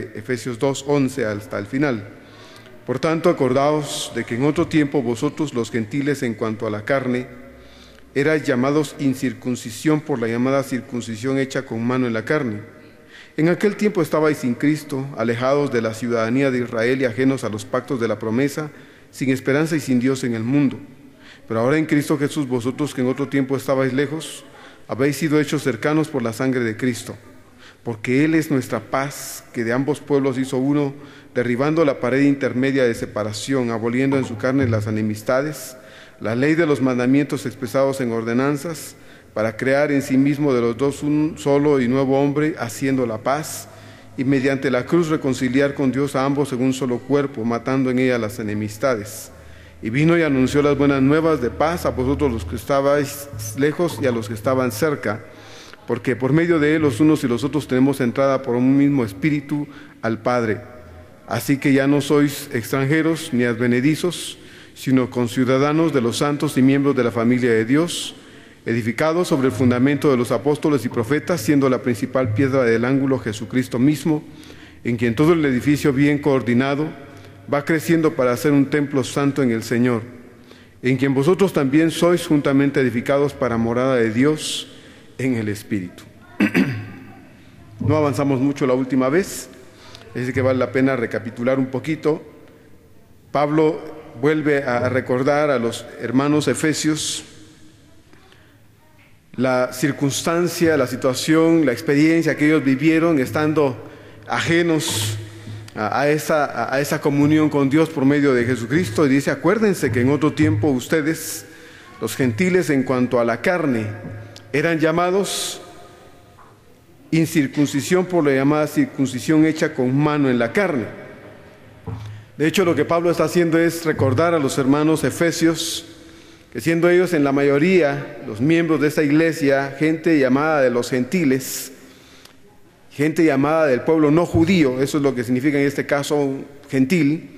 Efesios 2:11 hasta el final. Por tanto, acordaos de que en otro tiempo vosotros, los gentiles, en cuanto a la carne, erais llamados incircuncisión por la llamada circuncisión hecha con mano en la carne. En aquel tiempo estabais sin Cristo, alejados de la ciudadanía de Israel y ajenos a los pactos de la promesa, sin esperanza y sin Dios en el mundo. Pero ahora en Cristo Jesús, vosotros que en otro tiempo estabais lejos, habéis sido hechos cercanos por la sangre de Cristo. Porque Él es nuestra paz, que de ambos pueblos hizo uno, derribando la pared intermedia de separación, aboliendo en su carne las enemistades, la ley de los mandamientos expresados en ordenanzas, para crear en sí mismo de los dos un solo y nuevo hombre, haciendo la paz, y mediante la cruz reconciliar con Dios a ambos en un solo cuerpo, matando en ella las enemistades. Y vino y anunció las buenas nuevas de paz a vosotros los que estabais lejos y a los que estaban cerca, porque por medio de Él los unos y los otros tenemos entrada por un mismo espíritu al Padre. Así que ya no sois extranjeros ni advenedizos, sino conciudadanos de los santos y miembros de la familia de Dios, edificados sobre el fundamento de los apóstoles y profetas, siendo la principal piedra del ángulo Jesucristo mismo, en quien todo el edificio bien coordinado va creciendo para ser un templo santo en el Señor, en quien vosotros también sois juntamente edificados para morada de Dios en el Espíritu. No avanzamos mucho la última vez, así que vale la pena recapitular un poquito. Pablo vuelve a recordar a los hermanos efesios la circunstancia, la situación, la experiencia que ellos vivieron estando ajenos a esa comunión con Dios por medio de Jesucristo. Y dice: acuérdense que en otro tiempo ustedes, los gentiles, en cuanto a la carne, eran llamados incircuncisión por la llamada circuncisión hecha con mano en la carne. De hecho, lo que Pablo está haciendo es recordar a los hermanos efesios que, siendo ellos en la mayoría los miembros de esta iglesia, gente llamada de los gentiles, gente llamada del pueblo no judío, eso es lo que significa en este caso gentil,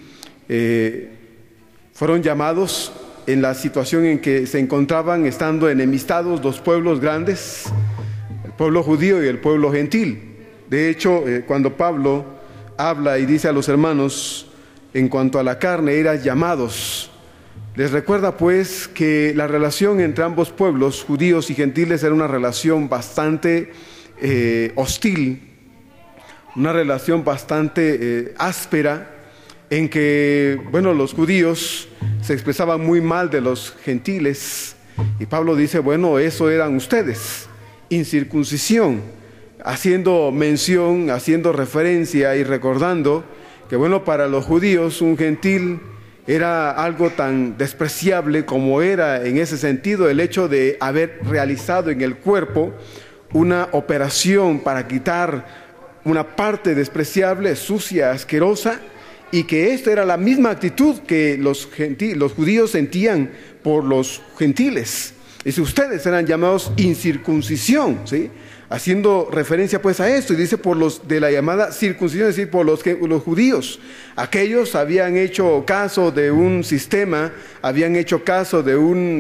fueron llamados en la situación en que se encontraban, estando enemistados dos pueblos grandes, el pueblo judío y el pueblo gentil. De hecho, cuando Pablo habla y dice a los hermanos, en cuanto a la carne, eran llamados, les recuerda pues que la relación entre ambos pueblos, judíos y gentiles, era una relación bastante hostil, una relación bastante áspera, en que, los judíos se expresaban muy mal de los gentiles, y Pablo dice, eso eran ustedes, incircuncisión, haciendo mención, haciendo referencia y recordando que, para los judíos un gentil era algo tan despreciable como era en ese sentido el hecho de haber realizado en el cuerpo una operación para quitar una parte despreciable, sucia, asquerosa, y que esta era la misma actitud que los judíos sentían por los gentiles. Y si ustedes eran llamados incircuncisión, ¿sí?, haciendo referencia pues a esto, y dice por los de la llamada circuncisión, es decir, por los judíos. Aquellos habían hecho caso de un sistema, habían hecho caso de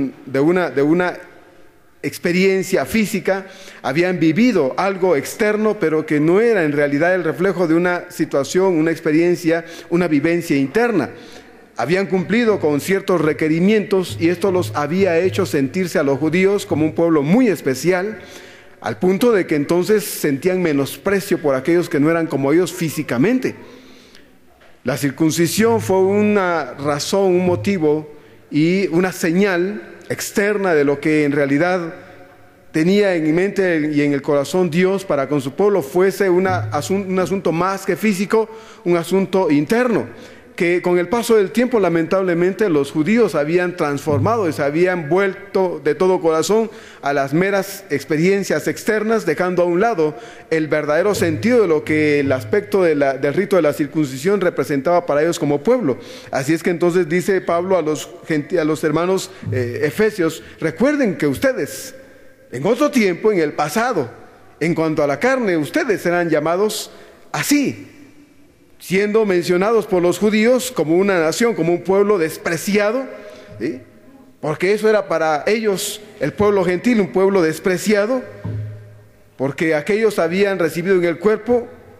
una experiencia física, habían vivido algo externo, pero que no era en realidad el reflejo de una situación, una experiencia, una vivencia interna. Habían cumplido con ciertos requerimientos, y esto los había hecho sentirse a los judíos como un pueblo muy especial, al punto de que entonces sentían menosprecio por aquellos que no eran como ellos físicamente. La circuncisión fue una razón, un motivo y una señal externa de lo que en realidad tenía en mente y en el corazón Dios para con su pueblo, fuese un asunto más que físico, un asunto interno, que con el paso del tiempo lamentablemente los judíos habían transformado y se habían vuelto de todo corazón a las meras experiencias externas, dejando a un lado el verdadero sentido de lo que el aspecto del rito de la circuncisión representaba para ellos como pueblo. Así es que entonces dice Pablo a los hermanos efesios: recuerden que ustedes en otro tiempo, en el pasado, en cuanto a la carne, ustedes eran llamados así, siendo mencionados por los judíos como una nación, como un pueblo despreciado, ¿sí?, porque eso era para ellos, el pueblo gentil, un pueblo despreciado, porque aquellos habían recibido en el cuerpo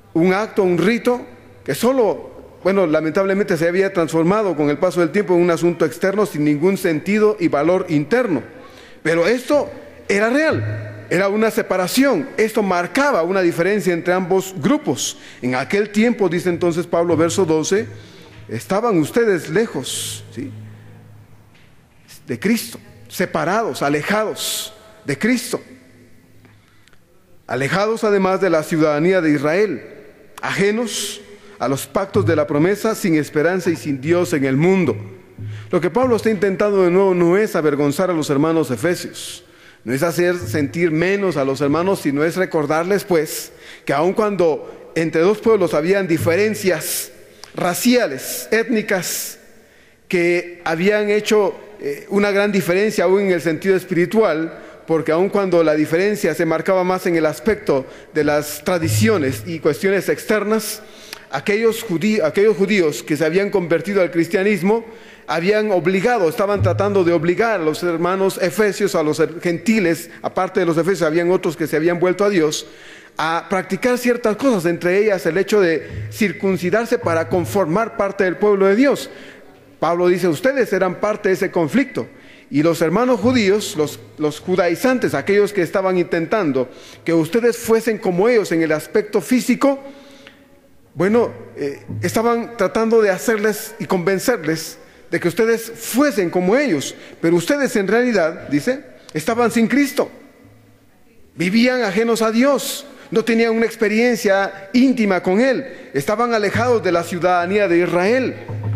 un acto, un rito que solo, lamentablemente se había transformado con el paso del tiempo en un asunto externo sin ningún sentido y valor interno. Pero esto era real, era una separación, esto marcaba una diferencia entre ambos grupos. En aquel tiempo, dice entonces Pablo, verso 12, estaban ustedes lejos, ¿sí?, de Cristo, separados, alejados de Cristo, alejados además de la ciudadanía de Israel, ajenos a los pactos de la promesa, sin esperanza y sin Dios en el mundo. Lo que Pablo está intentando de nuevo no es avergonzar a los hermanos efesios, no es hacer sentir menos a los hermanos, sino es recordarles pues que aun cuando entre dos pueblos habían diferencias raciales, étnicas, que habían hecho una gran diferencia aún en el sentido espiritual, porque aun cuando la diferencia se marcaba más en el aspecto de las tradiciones y cuestiones externas, aquellos judíos que se habían convertido al cristianismo estaban tratando de obligar a los hermanos efesios, a los gentiles, aparte de los efesios habían otros que se habían vuelto a Dios, a practicar ciertas cosas, entre ellas el hecho de circuncidarse para conformar parte del pueblo de Dios. Pablo dice, ustedes eran parte de ese conflicto. Y los hermanos judíos, los judaizantes, aquellos que estaban intentando que ustedes fuesen como ellos en el aspecto físico, estaban tratando de hacerles y convencerles de que ustedes fuesen como ellos. Pero ustedes en realidad, dice, estaban sin Cristo. Vivían ajenos a Dios. No tenían una experiencia íntima con Él. Estaban alejados de la ciudadanía de Israel.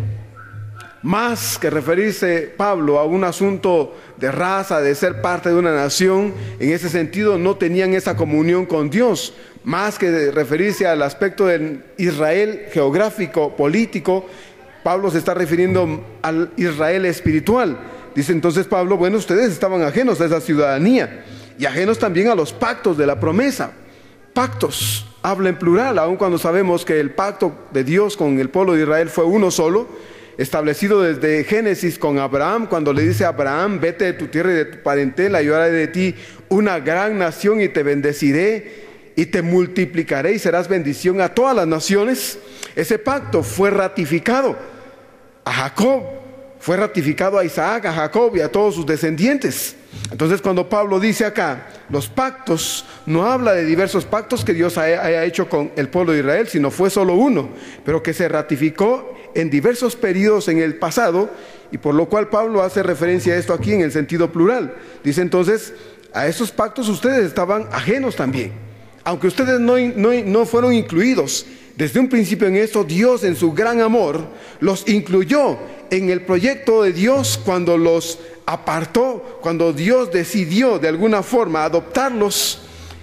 Más que referirse Pablo a un asunto de raza, de ser parte de una nación, en ese sentido no tenían esa comunión con Dios. Más que de referirse al aspecto del Israel geográfico, político, Pablo se está refiriendo al Israel espiritual. Dice entonces Pablo, ustedes estaban ajenos a esa ciudadanía y ajenos también a los pactos de la promesa. Pactos, habla en plural, aun cuando sabemos que el pacto de Dios con el pueblo de Israel fue uno solo, establecido desde Génesis con Abraham, cuando le dice a Abraham, vete de tu tierra y de tu parentela, y yo haré de ti una gran nación y te bendeciré y te multiplicaré y serás bendición a todas las naciones. Ese pacto fue ratificado a Jacob, fue ratificado a Isaac, a Jacob y a todos sus descendientes. Entonces cuando Pablo dice acá, los pactos, no habla de diversos pactos que Dios haya hecho con el pueblo de Israel, sino fue solo uno, pero que se ratificó en diversos periodos en el pasado, y por lo cual Pablo hace referencia a esto aquí en el sentido plural. Dice entonces, a esos pactos ustedes estaban ajenos también, aunque ustedes no fueron incluidos desde un principio en esto. Dios en su gran amor los incluyó en el proyecto de Dios cuando los apartó, cuando Dios decidió de alguna forma adoptarlos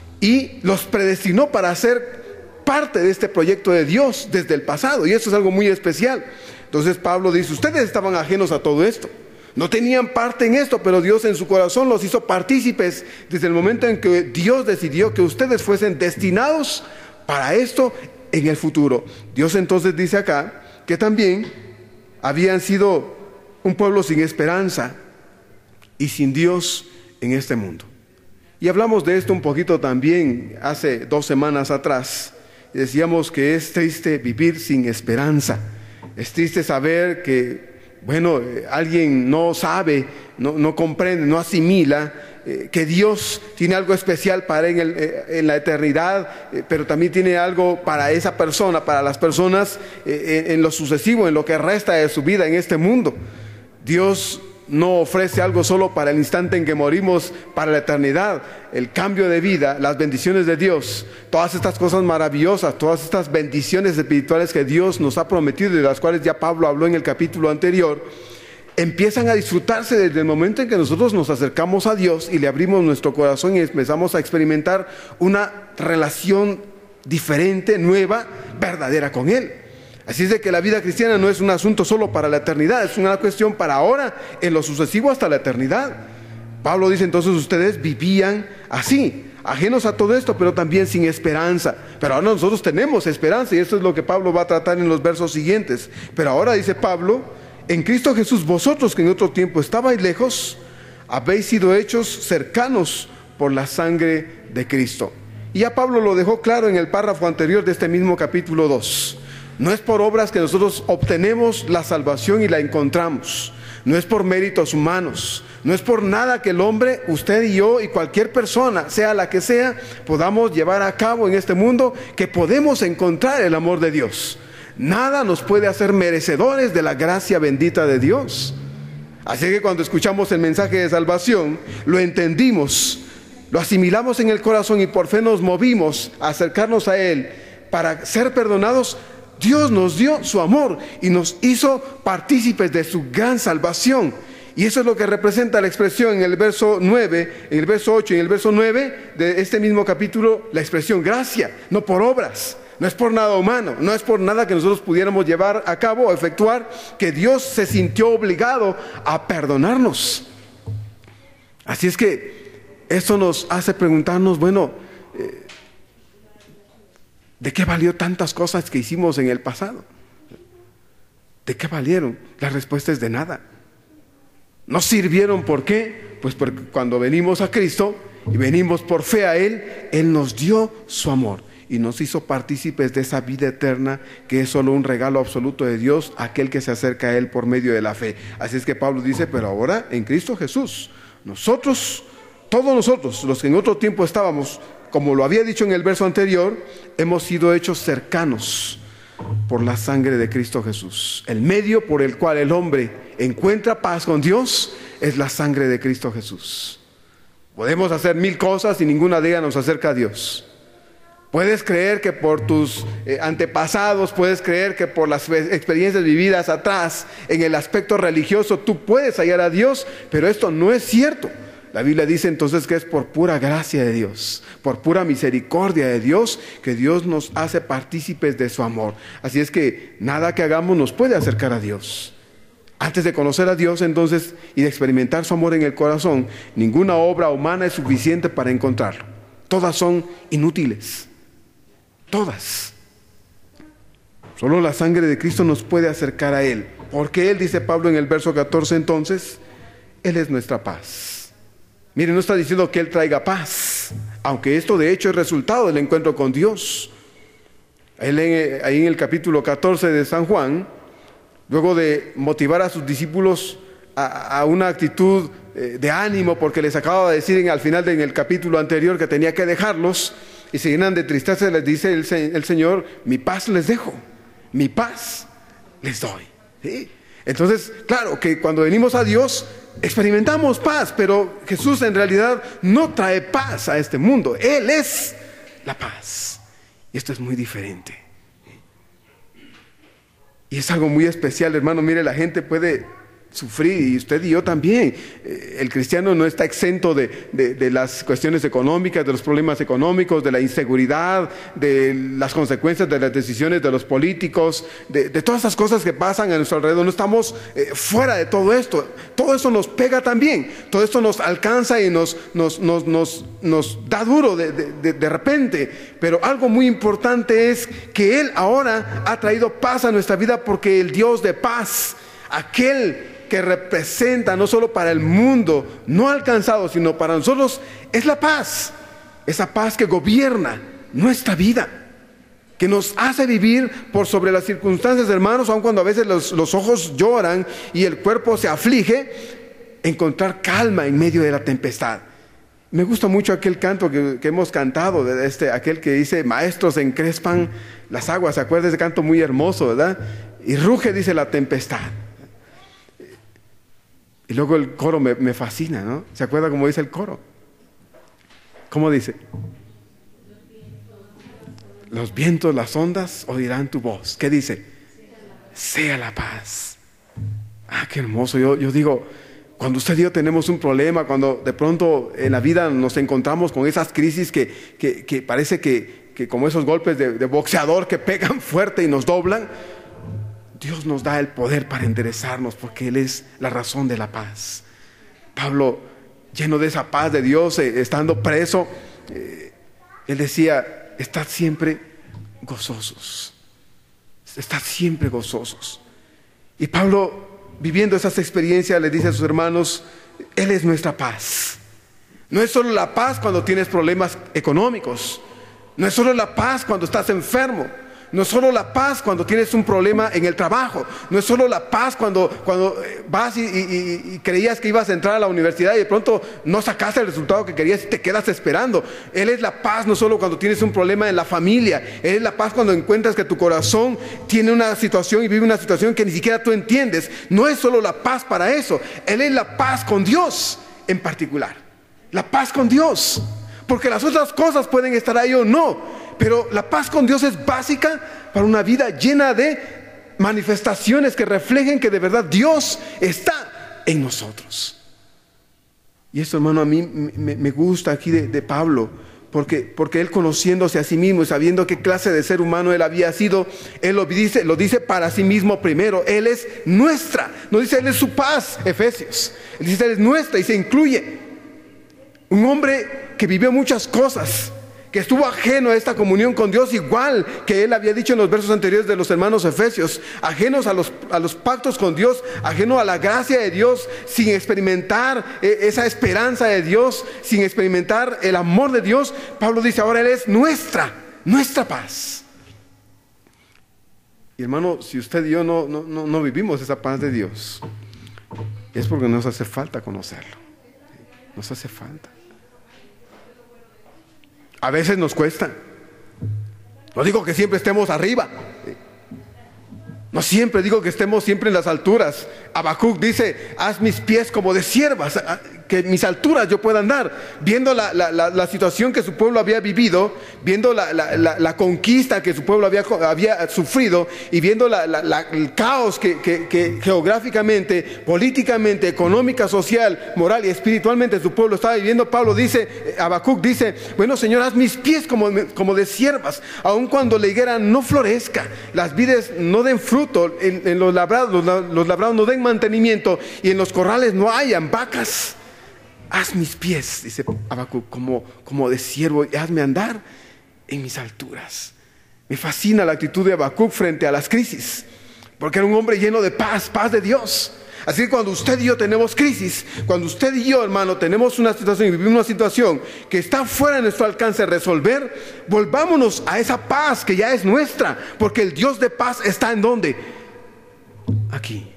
y los predestinó para ser parte de este proyecto de Dios desde el pasado, y eso es algo muy especial. Entonces Pablo dice, ustedes estaban ajenos a todo esto, no tenían parte en esto, pero Dios en su corazón los hizo partícipes desde el momento en que Dios decidió que ustedes fuesen destinados para esto en el futuro. Dios entonces dice acá que también habían sido un pueblo sin esperanza y sin Dios en este mundo. Y hablamos de esto un poquito también hace 2 semanas atrás. Decíamos que es triste vivir sin esperanza. Es triste saber que, alguien no sabe, no comprende, no asimila que Dios tiene algo especial para en la eternidad, pero también tiene algo para esa persona, para las personas en lo sucesivo, en lo que resta de su vida en este mundo. Dios no ofrece algo solo para el instante en que morimos, para la eternidad, el cambio de vida, las bendiciones de Dios, todas estas cosas maravillosas, todas estas bendiciones espirituales que Dios nos ha prometido y de las cuales ya Pablo habló en el capítulo anterior, empiezan a disfrutarse desde el momento en que nosotros nos acercamos a Dios y le abrimos nuestro corazón y empezamos a experimentar una relación diferente, nueva, verdadera con Él. Así es de que la vida cristiana no es un asunto solo para la eternidad, es una cuestión para ahora, en lo sucesivo hasta la eternidad. Pablo dice entonces, ustedes vivían así, ajenos a todo esto, pero también sin esperanza. Pero ahora nosotros tenemos esperanza, y esto es lo que Pablo va a tratar en los versos siguientes. Pero ahora dice Pablo, en Cristo Jesús, vosotros que en otro tiempo estabais lejos, habéis sido hechos cercanos por la sangre de Cristo. Y ya Pablo lo dejó claro en el párrafo anterior de este mismo capítulo 2. No es por obras que nosotros obtenemos la salvación y la encontramos. No es por méritos humanos. No es por nada que el hombre, usted y yo y cualquier persona, sea la que sea, podamos llevar a cabo en este mundo, que podemos encontrar el amor de Dios. Nada nos puede hacer merecedores de la gracia bendita de Dios. Así que cuando escuchamos el mensaje de salvación, lo entendimos, lo asimilamos en el corazón y por fe nos movimos a acercarnos a Él para ser perdonados. Dios nos dio su amor y nos hizo partícipes de su gran salvación. Y eso es lo que representa la expresión en el verso 9, en el verso 8 y en el verso 9 de este mismo capítulo, la expresión gracia, no por obras. No es por nada humano, no es por nada que nosotros pudiéramos llevar a cabo o efectuar, que Dios se sintió obligado a perdonarnos. Así es que esto nos hace preguntarnos, bueno, ¿de qué valió tantas cosas que hicimos en el pasado? ¿De qué valieron? La respuesta es de nada. ¿No sirvieron por qué? Pues porque cuando venimos a Cristo y venimos por fe a Él, Él nos dio su amor y nos hizo partícipes de esa vida eterna, que es solo un regalo absoluto de Dios a aquel que se acerca a Él por medio de la fe. Así es que Pablo dice, pero ahora en Cristo Jesús, nosotros, todos nosotros, los que en otro tiempo estábamos, como lo había dicho en el verso anterior, hemos sido hechos cercanos por la sangre de Cristo Jesús. El medio por el cual el hombre encuentra paz con Dios es la sangre de Cristo Jesús. Podemos hacer 1000 cosas y ninguna de ellas nos acerca a Dios. Puedes creer que por tus antepasados, puedes creer que por las experiencias vividas atrás, en el aspecto religioso, tú puedes hallar a Dios, pero esto no es cierto. La Biblia dice entonces que es por pura gracia de Dios, por pura misericordia de Dios, que Dios nos hace partícipes de su amor. Así es que nada que hagamos nos puede acercar a Dios. Antes de conocer a Dios entonces y de experimentar su amor en el corazón, ninguna obra humana es suficiente para encontrarlo. Todas son inútiles. Todas. Solo la sangre de Cristo nos puede acercar a Él. Porque Él, dice Pablo en el verso 14 entonces, Él es nuestra paz. Miren, no está diciendo que Él traiga paz, aunque esto de hecho es resultado del encuentro con Dios. Ahí en el capítulo 14 de San Juan, luego de motivar a sus discípulos a una actitud de ánimo, porque les acababa de decir al final del capítulo anterior que tenía que dejarlos, y se llenan de tristeza, les dice el Señor, mi paz les dejo, mi paz les doy. ¿Sí? Entonces, claro que cuando venimos a Dios experimentamos paz, pero Jesús en realidad no trae paz a este mundo. Él es la paz. Y esto es muy diferente. Y es algo muy especial, hermano. Mire, la gente puede sufrir, y usted y yo también. El cristiano no está exento de las cuestiones económicas, de los problemas económicos, de la inseguridad, de las consecuencias de las decisiones de los políticos, de todas esas cosas que pasan a nuestro alrededor. No estamos fuera de todo esto. Todo eso nos pega también. Todo esto nos alcanza y nos da duro de repente. Pero algo muy importante es que Él ahora ha traído paz a nuestra vida, porque el Dios de paz, aquel que representa no solo para el mundo no alcanzado, sino para nosotros, es la paz. Esa paz que gobierna nuestra vida, que nos hace vivir por sobre las circunstancias, hermanos, aun cuando a veces los ojos lloran y el cuerpo se aflige, encontrar calma en medio de la tempestad. Me gusta mucho aquel canto que hemos cantado, aquel que dice, maestros encrespan las aguas. ¿Se acuerda de ese canto muy hermoso, verdad? Y ruge, dice, la tempestad. Y luego el coro me fascina, ¿no? ¿Se acuerda cómo dice el coro? ¿Cómo dice? Los vientos, las ondas oirán tu voz. ¿Qué dice? Sea la paz. Ah, qué hermoso. Yo digo, cuando usted y yo tenemos un problema, cuando de pronto en la vida nos encontramos con esas crisis que parece que como esos golpes de boxeador que pegan fuerte y nos doblan, Dios nos da el poder para enderezarnos, porque Él es la razón de la paz. Pablo, lleno de esa paz de Dios, estando preso, él decía, estad siempre gozosos. Estad siempre gozosos. Y Pablo, viviendo esas experiencias, le dice a sus hermanos, Él es nuestra paz. No es solo la paz cuando tienes problemas económicos. No es solo la paz cuando estás enfermo. No es solo la paz cuando tienes un problema en el trabajo. No es solo la paz cuando vas y creías que ibas a entrar a la universidad y de pronto no sacaste el resultado que querías y te quedas esperando. Él es la paz no solo cuando tienes un problema en la familia. Él es la paz cuando encuentras que tu corazón tiene una situación y vive una situación que ni siquiera tú entiendes. No es solo la paz para eso. Él es la paz con Dios en particular. La paz con Dios. Porque las otras cosas pueden estar ahí o no. Pero la paz con Dios es básica para una vida llena de manifestaciones que reflejen que de verdad Dios está en nosotros. Y esto, hermano, a mí me gusta aquí de Pablo, porque él, conociéndose a sí mismo y sabiendo qué clase de ser humano él había sido, él lo dice para sí mismo primero. Él es nuestra, no dice él es su paz, Efesios. Él dice él es nuestra y se incluye. Un hombre que vivió muchas cosas, que estuvo ajeno a esta comunión con Dios, igual que él había dicho en los versos anteriores de los hermanos efesios, ajenos a los pactos con Dios, ajeno a la gracia de Dios, sin experimentar esa esperanza de Dios, sin experimentar el amor de Dios. Pablo dice, ahora él es nuestra paz. Y hermano, si usted y yo no vivimos esa paz de Dios, es porque nos hace falta conocerlo. Nos hace falta. A veces nos cuesta. No digo que siempre estemos arriba. No siempre digo que estemos siempre en las alturas. Habacuc dice, haz mis pies como de siervas, que en mis alturas yo pueda andar. Viendo la situación que su pueblo había vivido, viendo la conquista que su pueblo había sufrido, y viendo el caos que geográficamente, políticamente, económica, social, moral y espiritualmente su pueblo estaba viviendo. Habacuc dice, bueno, Señor, haz mis pies como de siervas, aun cuando la higuera no florezca, las vides no den fruto, en los labrados no den mantenimiento y en los corrales no hayan vacas. Haz mis pies, dice Habacuc, como de siervo, y hazme andar en mis alturas. Me fascina la actitud de Habacuc frente a las crisis, porque era un hombre lleno de paz de Dios. Así que cuando usted y yo tenemos crisis, cuando usted y yo, hermano, tenemos una situación y vivimos una situación que está fuera de nuestro alcance de resolver, volvámonos a esa paz que ya es nuestra, porque el Dios de paz está ¿en dónde? Aquí.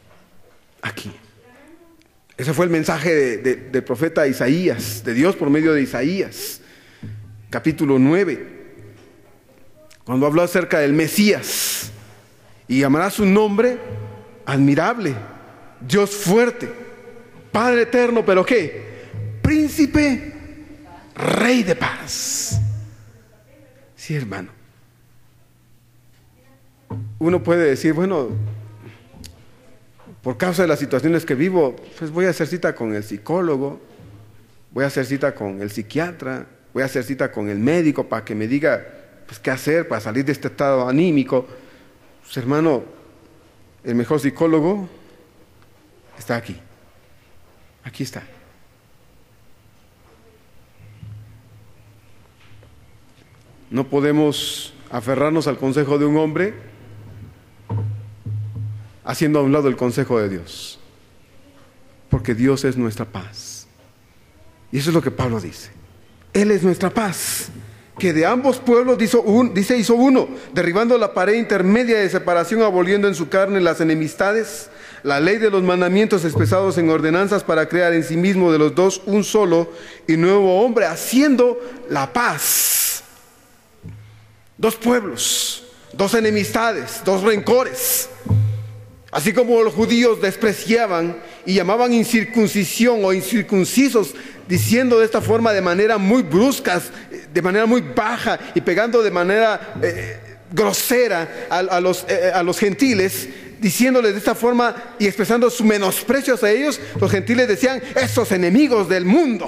Ese fue el mensaje del profeta Isaías, de Dios por medio de Isaías, capítulo 9, cuando habló acerca del Mesías. Y llamará su nombre admirable, Dios fuerte, Padre eterno, pero ¿qué? Príncipe, Rey de paz. Sí, hermano. Uno puede decir, bueno, por causa de las situaciones que vivo, pues voy a hacer cita con el psicólogo, voy a hacer cita con el psiquiatra, voy a hacer cita con el médico para que me diga pues qué hacer para salir de este estado anímico. Pues, hermano, el mejor psicólogo está aquí. Aquí está. No podemos aferrarnos al consejo de un hombre haciendo a un lado el consejo de Dios, porque Dios es nuestra paz. Y eso es lo que Pablo dice. Él es nuestra paz, que de ambos pueblos hizo uno, derribando la pared intermedia de separación, aboliendo en su carne las enemistades, la ley de los mandamientos expresados en ordenanzas, para crear en sí mismo de los dos un solo y nuevo hombre, haciendo la paz. Dos pueblos, dos enemistades, dos rencores. Así como los judíos despreciaban y llamaban incircuncisión o incircuncisos, diciendo de esta forma de manera muy brusca, de manera muy baja y pegando de manera grosera a los gentiles, diciéndoles de esta forma y expresando su menosprecio hacia ellos, los gentiles decían, esos enemigos del mundo,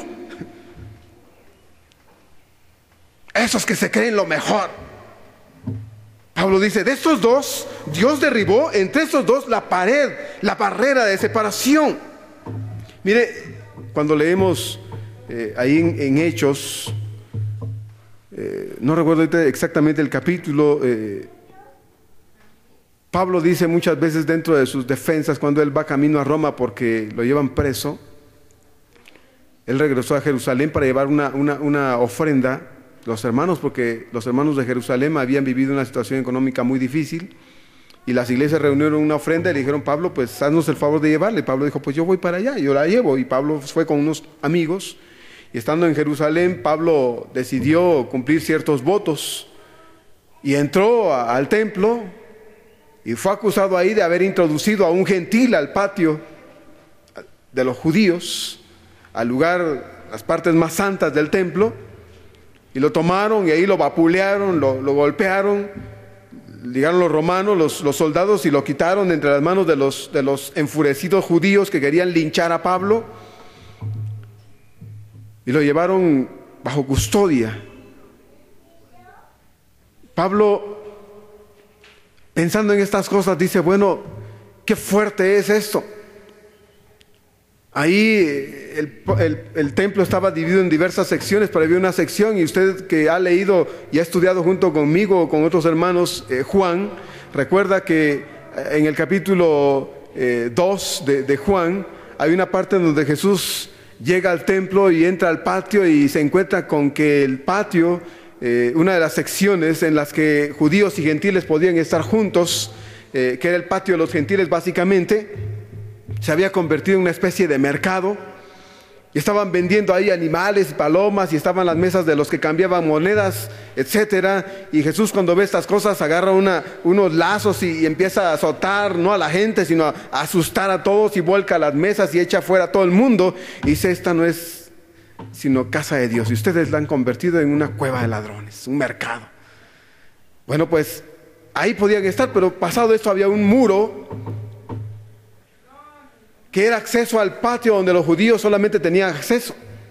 esos que se creen lo mejor. Pablo dice, de estos dos, Dios derribó entre estos dos la pared, la barrera de separación. Mire, cuando leemos ahí en Hechos, no recuerdo exactamente el capítulo, Pablo dice muchas veces dentro de sus defensas, cuando él va camino a Roma porque lo llevan preso, él regresó a Jerusalén para llevar una ofrenda los hermanos, porque los hermanos de Jerusalén habían vivido una situación económica muy difícil, y las iglesias reunieron una ofrenda y le dijeron: Pablo, pues haznos el favor de llevarle. Pablo dijo: pues yo voy para allá, yo la llevo. Y Pablo fue con unos amigos, y estando en Jerusalén, Pablo decidió cumplir ciertos votos, y entró al templo, y fue acusado ahí de haber introducido a un gentil al patio de los judíos, al lugar, las partes más santas del templo, y lo tomaron y ahí lo vapulearon, lo golpearon. Llegaron los romanos, los soldados, y lo quitaron entre las manos de los enfurecidos judíos que querían linchar a Pablo, y lo llevaron bajo custodia. Pablo, pensando en estas cosas, dice: bueno, qué fuerte es esto. Ahí el templo estaba dividido en diversas secciones, pero había una sección, y usted que ha leído y ha estudiado junto conmigo o con otros hermanos Juan, recuerda que en el capítulo 2 de Juan hay una parte donde Jesús llega al templo y entra al patio, y se encuentra con que el patio, una de las secciones en las que judíos y gentiles podían estar juntos, que era el patio de los gentiles básicamente, se había convertido en una especie de mercado, y estaban vendiendo ahí animales, palomas, y estaban las mesas de los que cambiaban monedas, etcétera. Y Jesús, cuando ve estas cosas, agarra unos lazos y empieza a azotar, no a la gente, sino a asustar a todos, y vuelca las mesas y echa fuera a todo el mundo, y dice: esta no es sino casa de Dios, y ustedes la han convertido en una cueva de ladrones, un mercado. Bueno, pues ahí podían estar, pero pasado esto había un muro que era acceso al patio donde los judíos solamente tenían acceso.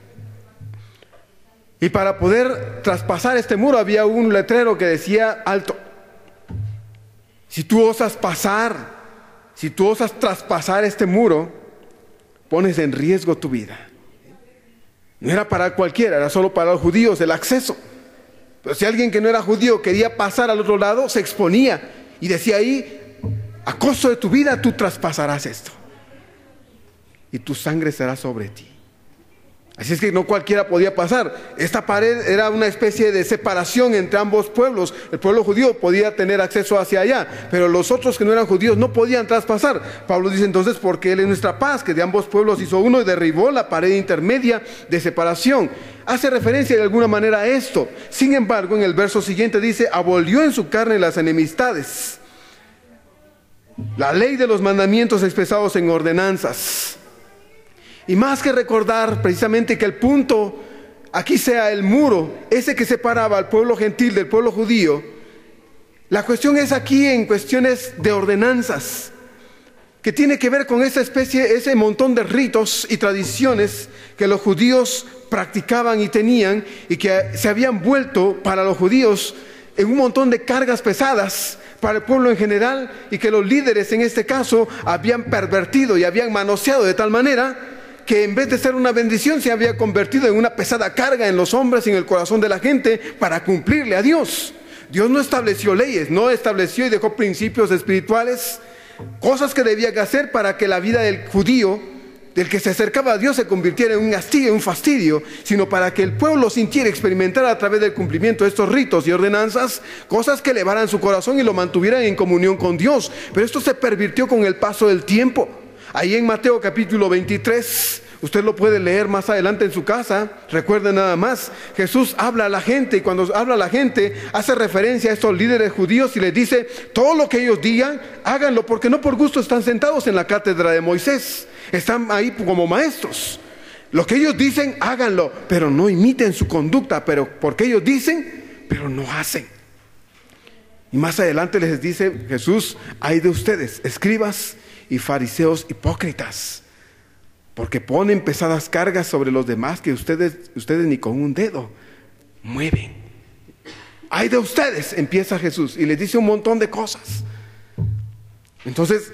Y para poder traspasar este muro había un letrero que decía: alto. Si tú osas traspasar este muro, pones en riesgo tu vida. No era para cualquiera, era solo para los judíos el acceso. Pero si alguien que no era judío quería pasar al otro lado, se exponía, y decía ahí: a costo de tu vida tú traspasarás esto, y tu sangre será sobre ti. Así es que no cualquiera podía pasar. Esta pared era una especie de separación entre ambos pueblos. El pueblo judío podía tener acceso hacia allá, pero los otros que no eran judíos no podían traspasar. Pablo dice entonces: porque Él es nuestra paz, que de ambos pueblos hizo uno y derribó la pared intermedia de separación. Hace referencia de alguna manera a esto. Sin embargo, en el verso siguiente dice: abolió en su carne las enemistades, la ley de los mandamientos expresados en ordenanzas. Y más que recordar precisamente que el punto aquí sea el muro, ese que separaba al pueblo gentil del pueblo judío, la cuestión es aquí en cuestiones de ordenanzas, que tiene que ver con esa especie, ese montón de ritos y tradiciones que los judíos practicaban y tenían, y que se habían vuelto para los judíos en un montón de cargas pesadas para el pueblo en general, y que los líderes en este caso habían pervertido y habían manoseado de tal manera que en vez de ser una bendición se había convertido en una pesada carga en los hombres y en el corazón de la gente para cumplirle a Dios. Dios no estableció leyes, no estableció y dejó principios espirituales, cosas que debía hacer para que la vida del judío, del que se acercaba a Dios, se convirtiera en un hastío, un fastidio, sino para que el pueblo sintiera, experimentara a través del cumplimiento de estos ritos y ordenanzas, cosas que elevaran su corazón y lo mantuvieran en comunión con Dios. Pero esto se pervirtió con el paso del tiempo. Ahí en Mateo capítulo 23, usted lo puede leer más adelante en su casa. Recuerden nada más, Jesús habla a la gente, y cuando habla a la gente hace referencia a estos líderes judíos y les dice: todo lo que ellos digan, háganlo, porque no por gusto están sentados en la cátedra de Moisés, están ahí como maestros. Lo que ellos dicen, háganlo, pero no imiten su conducta, porque ellos dicen, pero no hacen. Y más adelante les dice Jesús: ay de ustedes, escribas y fariseos hipócritas, porque ponen pesadas cargas sobre los demás que ustedes ni con un dedo mueven. Ay de ustedes, empieza Jesús, y les dice un montón de cosas. Entonces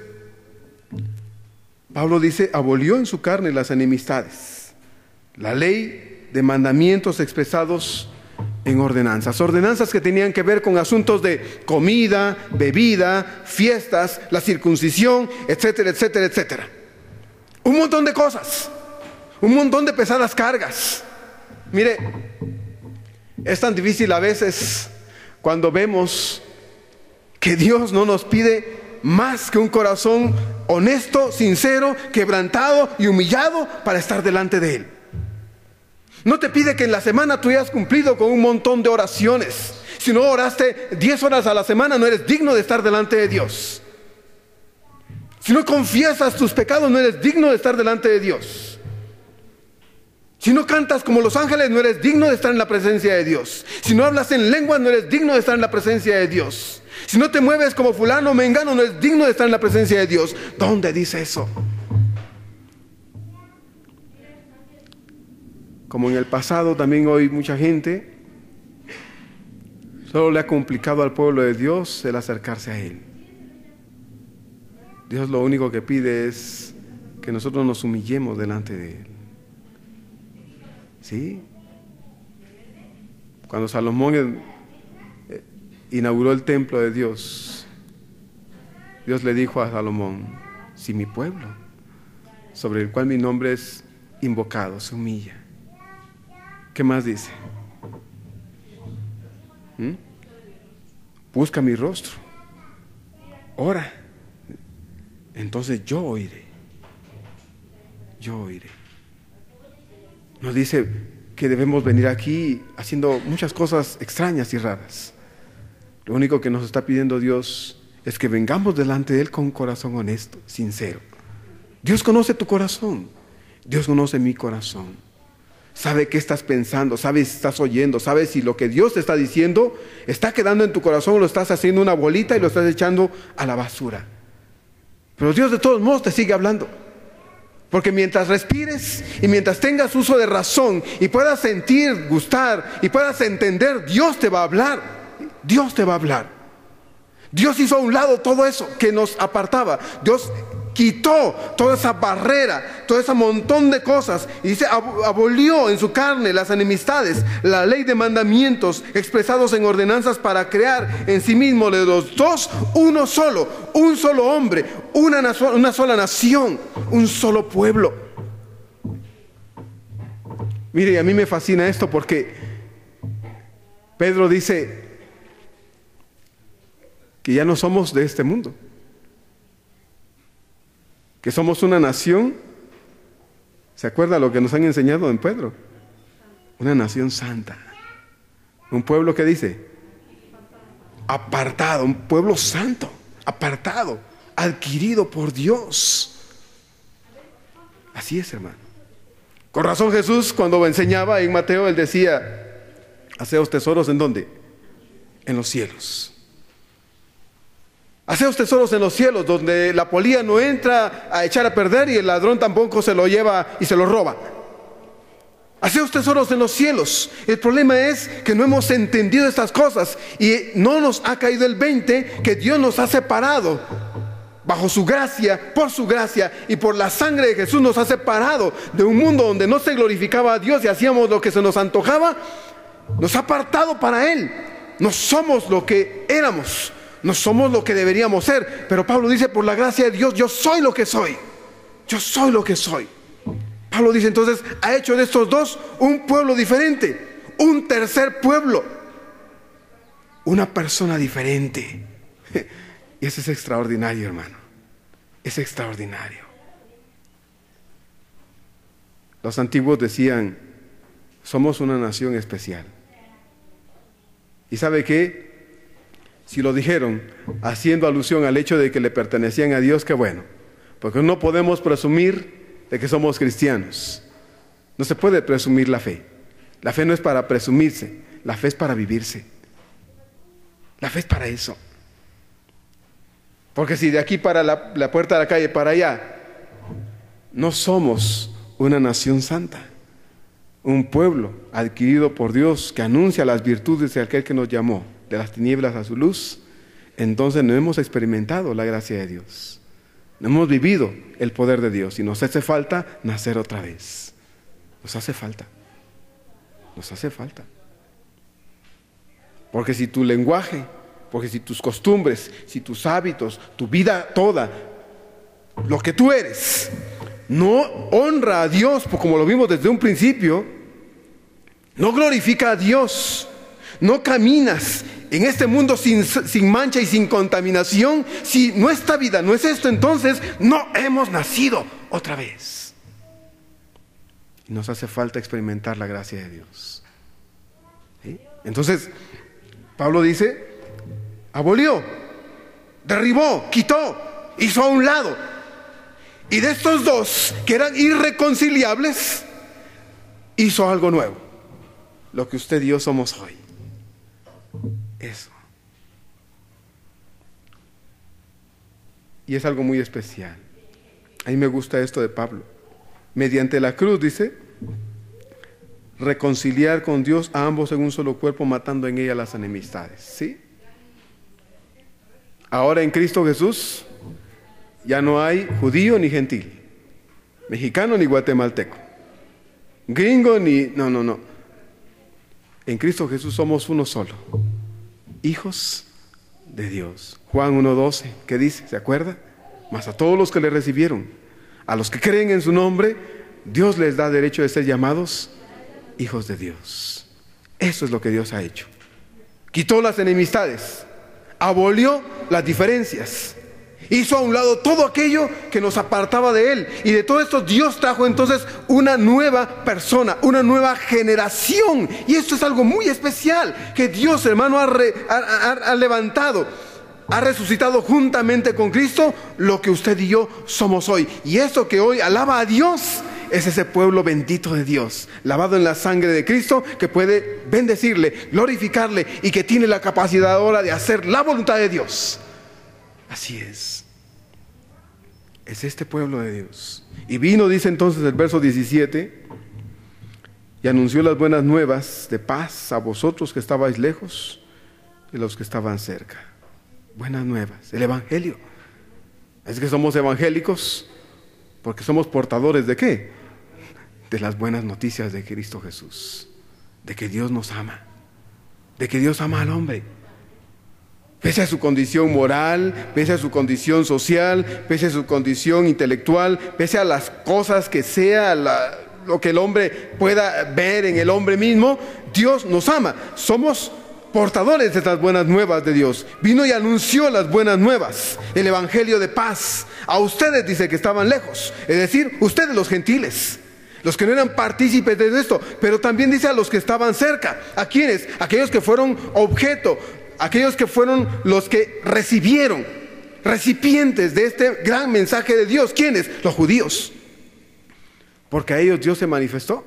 Pablo dice: abolió en su carne las enemistades, la ley de mandamientos expresados en ordenanzas. Ordenanzas que tenían que ver con asuntos de comida, bebida, fiestas, la circuncisión, etcétera, etcétera, etcétera. Un montón de cosas, un montón de pesadas cargas. Mire, Es tan difícil a veces cuando vemos que Dios no nos pide más que un corazón honesto, sincero, quebrantado y humillado para estar delante de Él. No te pide que en la semana tú hayas cumplido con un montón de oraciones. Si no oraste 10 horas a la semana, no eres digno de estar delante de Dios. Si no confiesas tus pecados, no eres digno de estar delante de Dios. Si no cantas como los ángeles, no eres digno de estar en la presencia de Dios. Si no hablas en lenguas, no eres digno de estar en la presencia de Dios. Si no te mueves como fulano o mengano, no eres digno de estar en la presencia de Dios. ¿Dónde dice eso? Como en el pasado, también hoy mucha gente solo le ha complicado al pueblo de Dios el acercarse a Él. Dios lo único que pide es que nosotros nos humillemos delante de Él. ¿Sí? Cuando Salomón inauguró el templo de Dios, Dios le dijo a Salomón: si mi pueblo, sobre el cual mi nombre es invocado, se humilla. ¿Qué más dice? Busca mi rostro, ora, entonces yo oiré. Yo oiré. Nos dice que debemos venir aquí haciendo muchas cosas extrañas y raras. Lo único que nos está pidiendo Dios es que vengamos delante de Él con un corazón honesto, sincero. Dios conoce tu corazón. Dios conoce mi corazón. Sabe qué estás pensando, sabe si estás oyendo, sabe si lo que Dios te está diciendo está quedando en tu corazón o lo estás haciendo una bolita y lo estás echando a la basura. Pero Dios de todos modos te sigue hablando. Porque mientras respires y mientras tengas uso de razón y puedas sentir, gustar y puedas entender, Dios te va a hablar. Dios te va a hablar. Dios hizo a un lado todo eso que nos apartaba. Dios quitó toda esa barrera, todo ese montón de cosas, y dice, abolió en su carne las enemistades, la ley de mandamientos expresados en ordenanzas para crear en sí mismo de los dos uno solo, un solo hombre, una sola nación, un solo pueblo. Mire, a mí me fascina esto porque Pedro dice que ya no somos de este mundo, que somos una nación. ¿Se acuerda lo que nos han enseñado en Pedro? Una nación santa. Un pueblo que dice apartado, un pueblo santo, apartado, adquirido por Dios. Así es, hermano. Con razón Jesús, cuando enseñaba en Mateo, él decía: haceos tesoros, ¿en dónde? En los cielos. Haceos tesoros en los cielos, donde la polilla no entra a echar a perder y el ladrón tampoco se lo lleva y se lo roba. Haceos tesoros en los cielos. El problema es que no hemos entendido estas cosas y no nos ha caído el 20 que Dios nos ha separado. Bajo su gracia, por su gracia y por la sangre de Jesús nos ha separado de un mundo donde no se glorificaba a Dios y hacíamos lo que se nos antojaba. Nos ha apartado para Él. No somos lo que éramos. No somos lo que deberíamos ser. Pero Pablo dice: por la gracia de Dios, yo soy lo que soy. Yo soy lo que soy. Pablo dice entonces, ha hecho de estos dos un pueblo diferente, un tercer pueblo, una persona diferente. Y eso es extraordinario, hermano. Es extraordinario. Los antiguos decían: somos una nación especial. ¿Y sabe qué? Si lo dijeron haciendo alusión al hecho de que le pertenecían a Dios, qué bueno. Porque no podemos presumir de que somos cristianos. No se puede presumir la fe. La fe no es para presumirse. La fe es para vivirse. La fe es para eso. Porque si de aquí para la puerta de la calle para allá, no somos una nación santa, un pueblo adquirido por Dios que anuncia las virtudes de aquel que nos llamó de las tinieblas a su luz, entonces no hemos experimentado la gracia de Dios, no hemos vivido el poder de Dios y nos hace falta nacer otra vez. Nos hace falta. Nos hace falta. Porque si tu lenguaje, porque si tus costumbres, si tus hábitos, tu vida toda, lo que tú eres, no honra a Dios, como lo vimos desde un principio, no glorifica a Dios, no caminas en este mundo sin mancha y sin contaminación, si nuestra vida no es esto, entonces no hemos nacido otra vez. Y nos hace falta experimentar la gracia de Dios. ¿Sí? Entonces, Pablo dice, abolió, derribó, quitó, hizo a un lado. Y de estos dos que eran irreconciliables, hizo algo nuevo. Lo que usted y yo somos hoy. Eso. Y es algo muy especial. A mí me gusta esto de Pablo. Mediante la cruz, dice, reconciliar con Dios a ambos en un solo cuerpo, matando en ella las enemistades. ¿Sí? Ahora en Cristo Jesús ya no hay judío ni gentil, mexicano ni guatemalteco, gringo ni... No. En Cristo Jesús somos uno solo, hijos de Dios. Juan 1:12, ¿qué dice? ¿Se acuerda? Mas a todos los que le recibieron, a los que creen en su nombre, Dios les da derecho de ser llamados hijos de Dios. Eso es lo que Dios ha hecho. Quitó las enemistades, abolió las diferencias, hizo a un lado todo aquello que nos apartaba de Él. Y de todo esto Dios trajo entonces una nueva persona, una nueva generación. Y esto es algo muy especial que Dios, hermano, ha levantado, ha resucitado juntamente con Cristo lo que usted y yo somos hoy. Y eso que hoy alaba a Dios es ese pueblo bendito de Dios, lavado en la sangre de Cristo, que puede bendecirle, glorificarle y que tiene la capacidad ahora de hacer la voluntad de Dios. Así es. Es este pueblo de Dios. Y vino, dice entonces el verso 17, y anunció las buenas nuevas de paz a vosotros que estabais lejos y los que estaban cerca. Buenas nuevas, el evangelio. Es que somos evangélicos porque somos portadores ¿de qué? De las buenas noticias de Cristo Jesús, de que Dios nos ama, de que Dios ama al hombre. Pese a su condición moral, pese a su condición social, pese a su condición intelectual, pese a las cosas que sea, lo que el hombre pueda ver en el hombre mismo, Dios nos ama. Somos portadores de estas buenas nuevas de Dios. Vino y anunció las buenas nuevas, el evangelio de paz. A ustedes dice que estaban lejos, es decir, ustedes los gentiles, los que no eran partícipes de esto, pero también dice a los que estaban cerca. ¿A quiénes? Aquellos que fueron objeto, aquellos que fueron los que recibieron, recipientes de este gran mensaje de Dios. ¿Quiénes? Los judíos. Porque a ellos Dios se manifestó.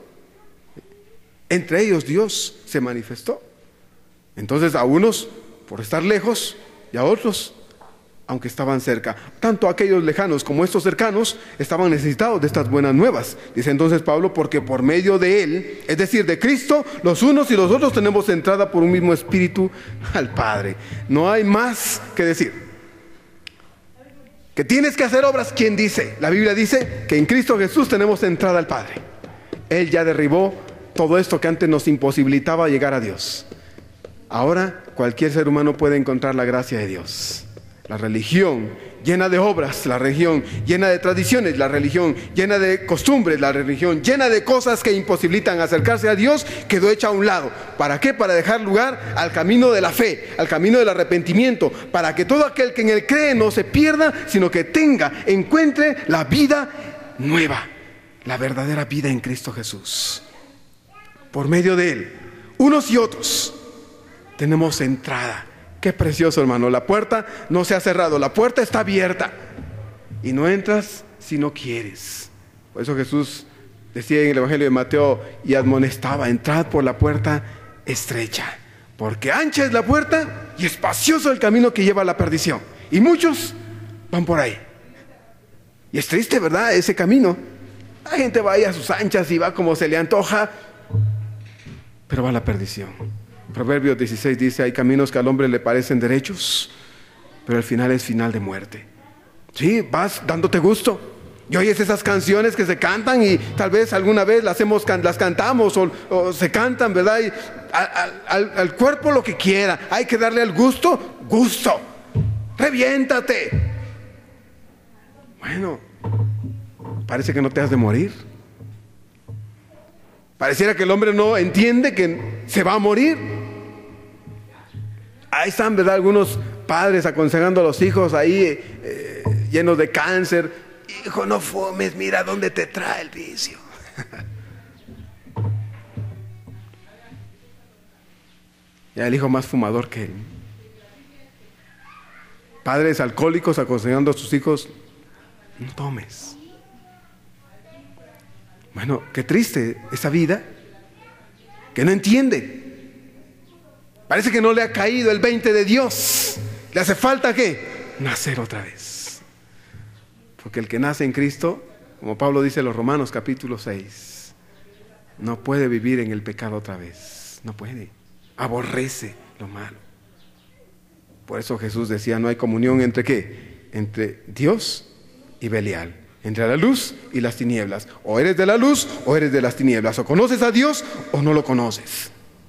Entre ellos Dios se manifestó. Entonces a unos por estar lejos y a otros aunque estaban cerca. Tanto aquellos lejanos como estos cercanos estaban necesitados de estas buenas nuevas. Dice entonces Pablo, porque por medio de Él, es decir, de Cristo, los unos y los otros tenemos entrada por un mismo espíritu al Padre. No hay más que decir. Que tienes que hacer obras, ¿quién dice? La Biblia dice que en Cristo Jesús tenemos entrada al Padre. Él ya derribó todo esto que antes nos imposibilitaba llegar a Dios. Ahora cualquier ser humano puede encontrar la gracia de Dios. La religión llena de obras, la religión llena de tradiciones, la religión llena de costumbres, la religión llena de cosas que imposibilitan acercarse a Dios, quedó hecha a un lado. ¿Para qué? Para dejar lugar al camino de la fe, al camino del arrepentimiento, para que todo aquel que en Él cree no se pierda, sino que encuentre la vida nueva, la verdadera vida en Cristo Jesús. Por medio de Él, unos y otros, tenemos entrada. Qué precioso, hermano. La puerta no se ha cerrado, la puerta está abierta. Y no entras si no quieres. Por eso Jesús decía en el Evangelio de Mateo y admonestaba: entrad por la puerta estrecha, porque ancha es la puerta y espacioso el camino que lleva a la perdición. Y muchos van por ahí. Y es triste, ¿verdad? Ese camino. La gente va ahí a sus anchas y va como se le antoja, pero va a la perdición. Proverbios 16 dice: hay caminos que al hombre le parecen derechos, pero el final es final de muerte. Sí, vas dándote gusto y oyes esas canciones que se cantan y tal vez alguna vez las cantamos o se cantan, ¿verdad? Y al cuerpo lo que quiera. Hay que darle al gusto, gusto. Reviéntate. Bueno, parece que no te has de morir. Pareciera que el hombre no entiende que se va a morir. Ahí están, ¿verdad? Algunos padres aconsejando a los hijos ahí llenos de cáncer. Hijo, no fumes, mira dónde te trae el vicio. Ya el hijo más fumador que él. Padres alcohólicos aconsejando a sus hijos, no tomes. Bueno, qué triste esa vida que no entiende. Parece que no le ha caído el 20 de Dios. Le hace falta ¿qué? Nacer otra vez. Porque el que nace en Cristo, como Pablo dice en los Romanos capítulo 6, no puede vivir en el pecado otra vez. No puede. Aborrece lo malo. Por eso Jesús decía, no hay comunión entre ¿qué? Entre Dios y Belial, entre la luz y las tinieblas. O eres de la luz o eres de las tinieblas. O conoces a Dios o no lo conoces.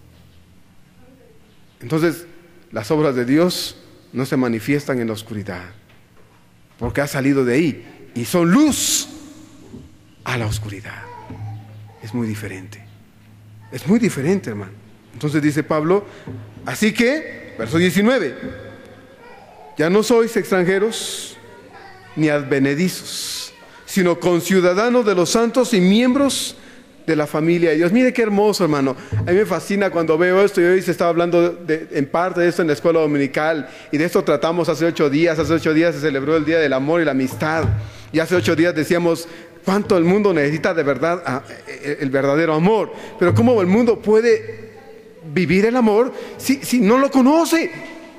Entonces, las obras de Dios no se manifiestan en la oscuridad, porque ha salido de ahí y son luz a la oscuridad. Es muy diferente. Es muy diferente, hermano. Entonces dice Pablo, así que, verso 19, ya no sois extranjeros ni advenedizos, sino conciudadanos de los santos y miembros de la familia de Dios. Mire qué hermoso, hermano. A mí me fascina cuando veo esto. Y hoy se estaba hablando en parte de esto en la escuela dominical, y de esto tratamos hace 8 días. Hace 8 días se celebró el Día del Amor y la Amistad, y hace 8 días decíamos cuánto el mundo necesita de verdad el verdadero amor. Pero cómo el mundo puede vivir el amor si no lo conoce.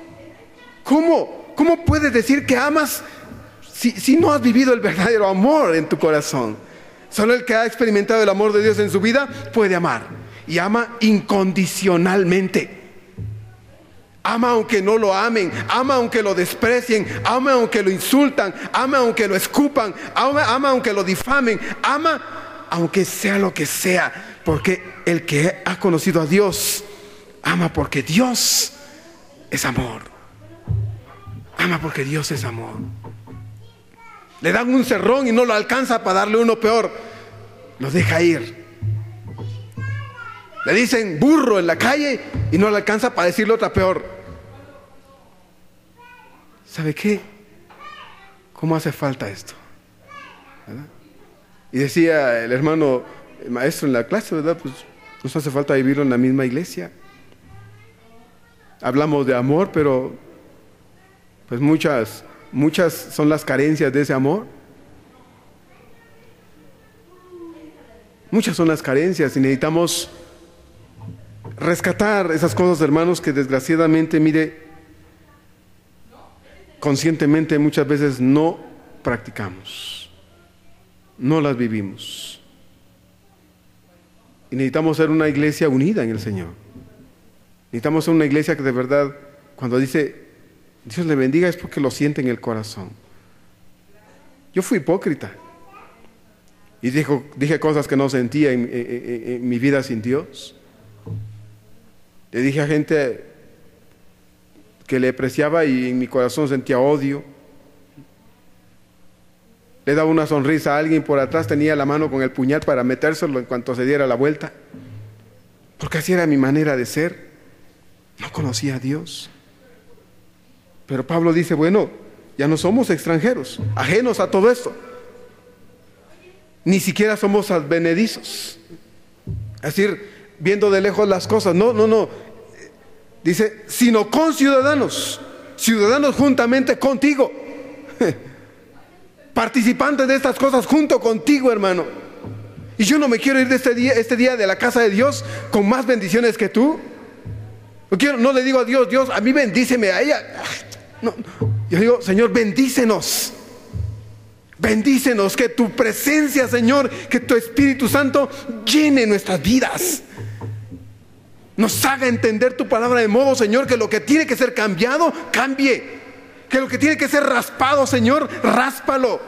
¿Cómo puedes decir que amas si no has vivido el verdadero amor en tu corazón? Solo el que ha experimentado el amor de Dios en su vida puede amar, y ama incondicionalmente. Ama aunque no lo amen, ama aunque lo desprecien, ama aunque lo insultan, ama aunque lo escupan, ama aunque lo difamen, ama aunque sea lo que sea, porque el que ha conocido a Dios ama porque Dios es amor. Ama porque Dios es amor. Le dan un cerrón y no lo alcanza para darle uno peor, lo deja ir. Le dicen burro en la calle y no le alcanza para decirle otra peor. ¿Sabe qué? ¿Cómo hace falta esto? ¿Verdad? Y decía el hermano el maestro en la clase, ¿verdad? Pues nos hace falta vivirlo en la misma iglesia. Hablamos de amor, pero pues muchas son las carencias de ese amor. Muchas son las carencias y necesitamos rescatar esas cosas, hermanos, que desgraciadamente, mire, conscientemente muchas veces no practicamos, no las vivimos. Y necesitamos ser una iglesia unida en el Señor. Necesitamos ser una iglesia que de verdad, cuando dice Dios le bendiga, es porque lo siente en el corazón. Yo fui hipócrita y dije cosas que no sentía en mi vida sin Dios. Le dije a gente que le apreciaba y en mi corazón sentía odio. Le daba una sonrisa a alguien, por atrás tenía la mano con el puñal para metérselo en cuanto se diera la vuelta, porque así era mi manera de ser. No conocía a Dios. Pero Pablo dice, bueno, ya no somos extranjeros, ajenos a todo esto. Ni siquiera somos advenedizos. Es decir, viendo de lejos las cosas. No. Dice, sino ciudadanos juntamente contigo. Participantes de estas cosas junto contigo, hermano. Y yo no me quiero ir de este día de la casa de Dios con más bendiciones que tú. No le digo a Dios, Dios, a mí bendíceme, a ella. No, yo digo, Señor, bendícenos. Bendícenos, que tu presencia, Señor, que tu Espíritu Santo llene nuestras vidas. Nos haga entender tu palabra de modo, Señor, que lo que tiene que ser cambiado, cambie. Que lo que tiene que ser raspado, Señor, ráspalo.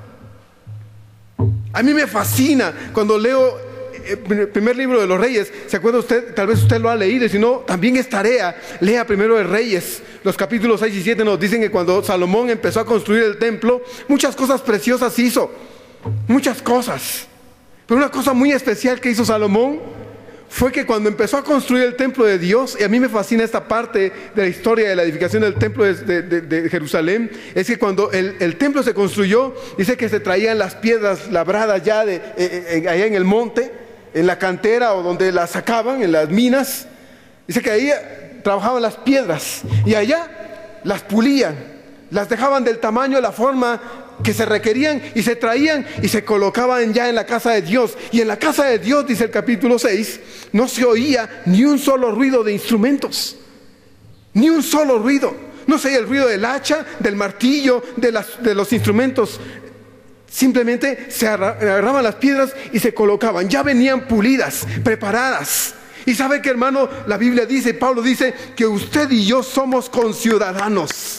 A mí me fascina cuando leo el primer libro de los Reyes. ¿Se acuerda usted? Tal vez usted lo ha leído, y si no, también es tarea. Lea primero de Reyes. Los capítulos 6 y 7 nos dicen que cuando Salomón empezó a construir el templo, muchas cosas preciosas hizo. Muchas cosas. Pero una cosa muy especial que hizo Salomón fue que cuando empezó a construir el templo de Dios, y a mí me fascina esta parte de la historia de la edificación del templo de Jerusalén, es que cuando el templo se construyó, dice que se traían las piedras labradas ya allá en el monte, en la cantera o donde las sacaban, en las minas. Dice que ahí trabajaban las piedras y allá las pulían, las dejaban del tamaño, la forma que se requerían y se traían y se colocaban ya en la casa de Dios. Y en la casa de Dios, dice el capítulo 6, no se oía ni un solo ruido de instrumentos, ni un solo ruido. No se oía el ruido del hacha, del martillo, de los instrumentos. Simplemente se agarraban las piedras y se colocaban. Ya venían pulidas, preparadas. Y sabe que, hermano, la Biblia dice, Pablo dice, que usted y yo somos conciudadanos,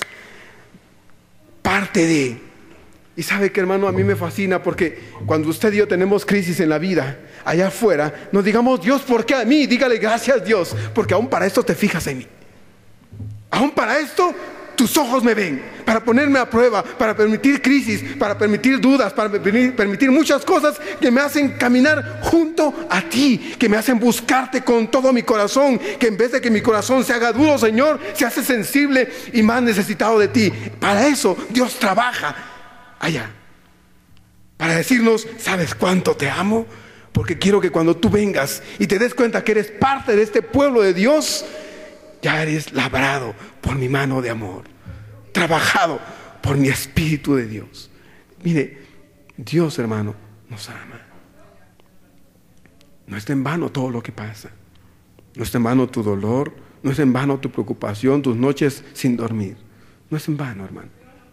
parte de. Y sabe que, hermano, a mí me fascina porque cuando usted y yo tenemos crisis en la vida, allá afuera, nos digamos, Dios, ¿por qué a mí? Dígale gracias, Dios, porque aún para esto te fijas en mí. Aún para esto tus ojos me ven, para ponerme a prueba, para permitir crisis, para permitir dudas, para permitir muchas cosas que me hacen caminar junto a ti, que me hacen buscarte con todo mi corazón, que en vez de que mi corazón se haga duro, Señor, se hace sensible y más necesitado de ti. Para eso Dios trabaja allá, para decirnos, ¿sabes cuánto te amo? Porque quiero que cuando tú vengas y te des cuenta que eres parte de este pueblo de Dios, ya eres labrado por mi mano de amor, trabajado por mi Espíritu de Dios. Mire, Dios, hermano, nos ama. No está en vano todo lo que pasa. No está en vano tu dolor, no está en vano tu preocupación, tus noches sin dormir. No es en vano, hermano.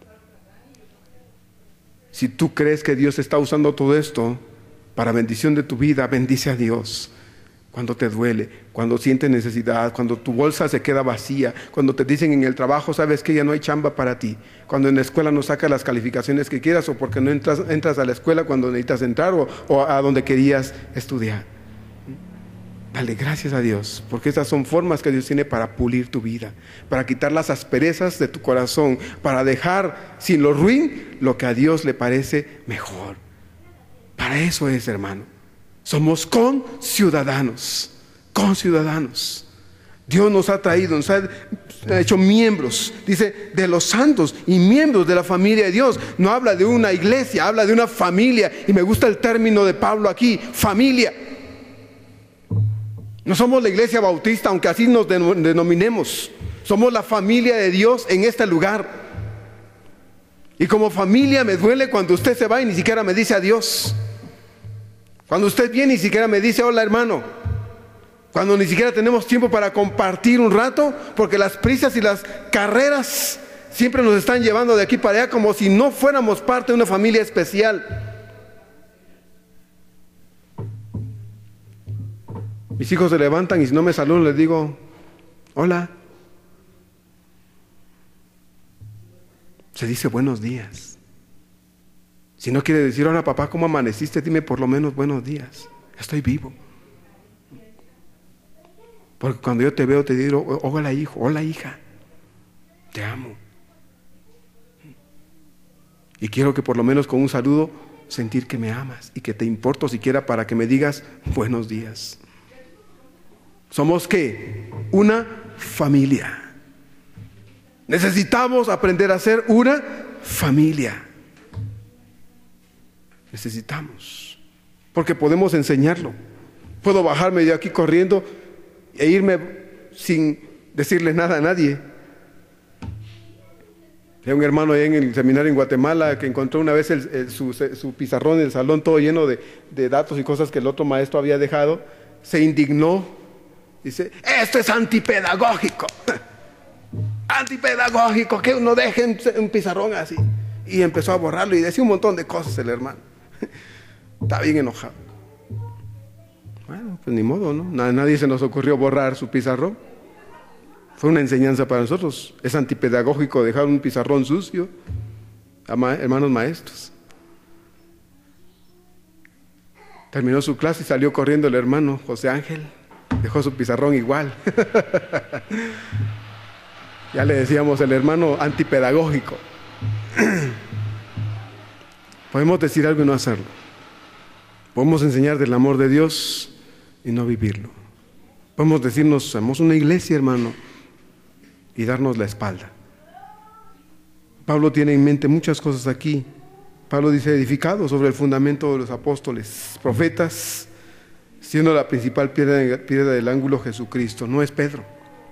Si tú crees que Dios está usando todo esto para bendición de tu vida, bendice a Dios. Cuando te duele, cuando sientes necesidad, cuando tu bolsa se queda vacía, cuando te dicen en el trabajo, sabes que ya no hay chamba para ti, cuando en la escuela no sacas las calificaciones que quieras, o porque no entras a la escuela cuando necesitas entrar, o a donde querías estudiar. Dale gracias a Dios, porque esas son formas que Dios tiene para pulir tu vida, para quitar las asperezas de tu corazón, para dejar sin lo ruin lo que a Dios le parece mejor. Para eso es, hermano. Somos conciudadanos, conciudadanos. Dios nos ha traído, nos ha hecho miembros, dice, de los santos y miembros de la familia de Dios. No habla de una iglesia, habla de una familia. Y me gusta el término de Pablo aquí, familia. No somos la iglesia bautista, aunque así nos denominemos. Somos la familia de Dios en este lugar. Y como familia me duele cuando usted se va y ni siquiera me dice adiós. Cuando usted viene y ni siquiera me dice hola, hermano. Cuando ni siquiera tenemos tiempo para compartir un rato, porque las prisas y las carreras siempre nos están llevando de aquí para allá como si no fuéramos parte de una familia especial. Mis hijos se levantan y si no me saludan les digo hola. Se dice buenos días. Si no quiere decir hola papá, ¿cómo amaneciste? Dime por lo menos buenos días. Estoy vivo. Porque cuando yo te veo te digo hola hijo, hola hija, te amo. Y quiero que por lo menos con un saludo sentir que me amas y que te importo siquiera para que me digas buenos días. ¿Somos qué? Una familia. Necesitamos aprender a ser una familia. Necesitamos. Porque podemos enseñarlo. Puedo bajarme de aquí corriendo e irme sin decirle nada a nadie. Hay un hermano ahí en el seminario en Guatemala que encontró una vez su pizarrón en el salón todo lleno de datos y cosas que el otro maestro había dejado. Se indignó. Dice, esto es antipedagógico. Antipedagógico, que uno deje un pizarrón así. Y empezó a borrarlo y decía un montón de cosas el hermano. Está bien enojado. Bueno, pues ni modo, ¿no? Nadie se nos ocurrió borrar su pizarrón. Fue una enseñanza para nosotros. Es antipedagógico dejar un pizarrón sucio, hermanos maestros. Terminó su clase y salió corriendo el hermano José Ángel. Dejó su pizarrón igual. Ya le decíamos el hermano antipedagógico. Podemos decir algo y no hacerlo. Podemos enseñar del amor de Dios y no vivirlo. Podemos decirnos, somos una iglesia, hermano, y darnos la espalda. Pablo tiene en mente muchas cosas aquí. Pablo dice, edificado sobre el fundamento de los apóstoles, profetas, siendo la principal piedra del ángulo Jesucristo, no es Pedro.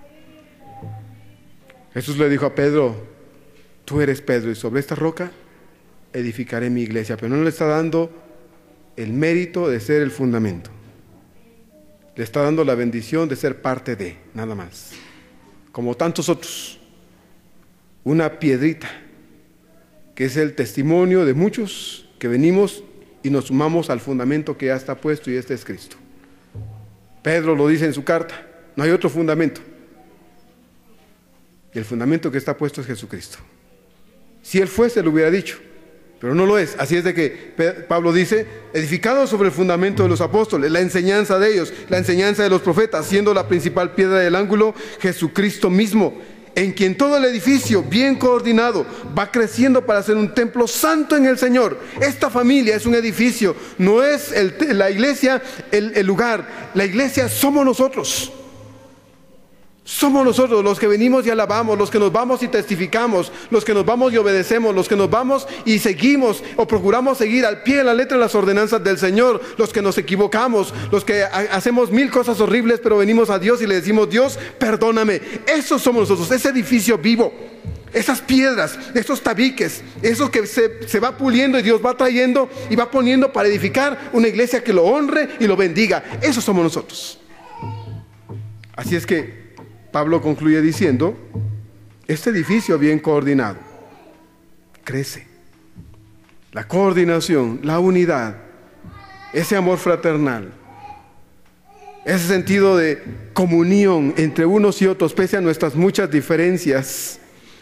Jesús le dijo a Pedro, tú eres Pedro y sobre esta roca edificaré mi iglesia, pero no le está dando el mérito de ser el fundamento. Le está dando la bendición de ser parte de, nada más. Como tantos otros, una piedrita, que es el testimonio de muchos que venimos y nos sumamos al fundamento que ya está puesto, y este es Cristo. Pedro lo dice en su carta, no hay otro fundamento. Y el fundamento que está puesto es Jesucristo. Si Él fuese, lo hubiera dicho, pero no lo es. Así es de que Pablo dice, edificado sobre el fundamento de los apóstoles, la enseñanza de ellos, la enseñanza de los profetas, siendo la principal piedra del ángulo Jesucristo mismo, en quien todo el edificio, bien coordinado, va creciendo para ser un templo santo en el Señor. Esta familia es un edificio, no es la iglesia el lugar. La iglesia somos nosotros. Somos nosotros los que venimos y alabamos, los que nos vamos y testificamos, los que nos vamos y obedecemos, los que nos vamos y seguimos o procuramos seguir al pie de la letra las ordenanzas del Señor, los que nos equivocamos, los que hacemos mil cosas horribles, pero venimos a Dios y le decimos, Dios, perdóname. Esos somos nosotros, ese edificio vivo, esas piedras, esos tabiques, eso que se va puliendo y Dios va trayendo y va poniendo para edificar una iglesia que lo honre y lo bendiga. Esos somos nosotros. Así es que Pablo concluye diciendo, este edificio bien coordinado crece. La coordinación, la unidad, ese amor fraternal, ese sentido de comunión entre unos y otros, pese a nuestras muchas diferencias.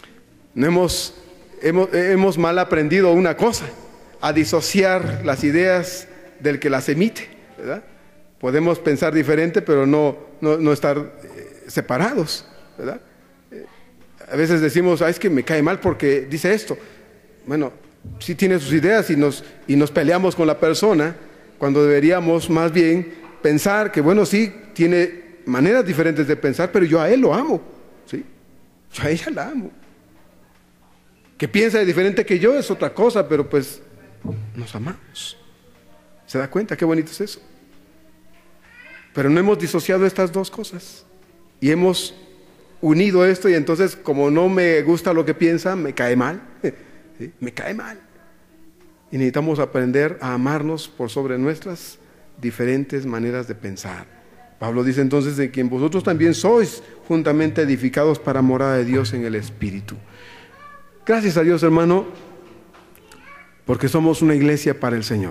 Hemos mal aprendido una cosa, a disociar las ideas del que las emite, ¿verdad? Podemos pensar diferente, pero no estar separados, ¿verdad? A veces decimos, es que me cae mal porque dice esto. Bueno, sí tiene sus ideas y nos peleamos con la persona, cuando deberíamos más bien pensar que, bueno, sí, tiene maneras diferentes de pensar, pero yo a él lo amo, ¿sí? Yo a ella la amo. Que piensa diferente que yo es otra cosa, pero pues nos amamos. ¿Se da cuenta qué bonito es eso? Pero no hemos disociado estas dos cosas. Y hemos unido esto, y entonces, como no me gusta lo que piensa, me cae mal. ¿Sí? Me cae mal. Y necesitamos aprender a amarnos por sobre nuestras diferentes maneras de pensar. Pablo dice entonces, de quien vosotros también sois juntamente edificados para morada de Dios en el Espíritu. Gracias a Dios, hermano, porque somos una iglesia para el Señor.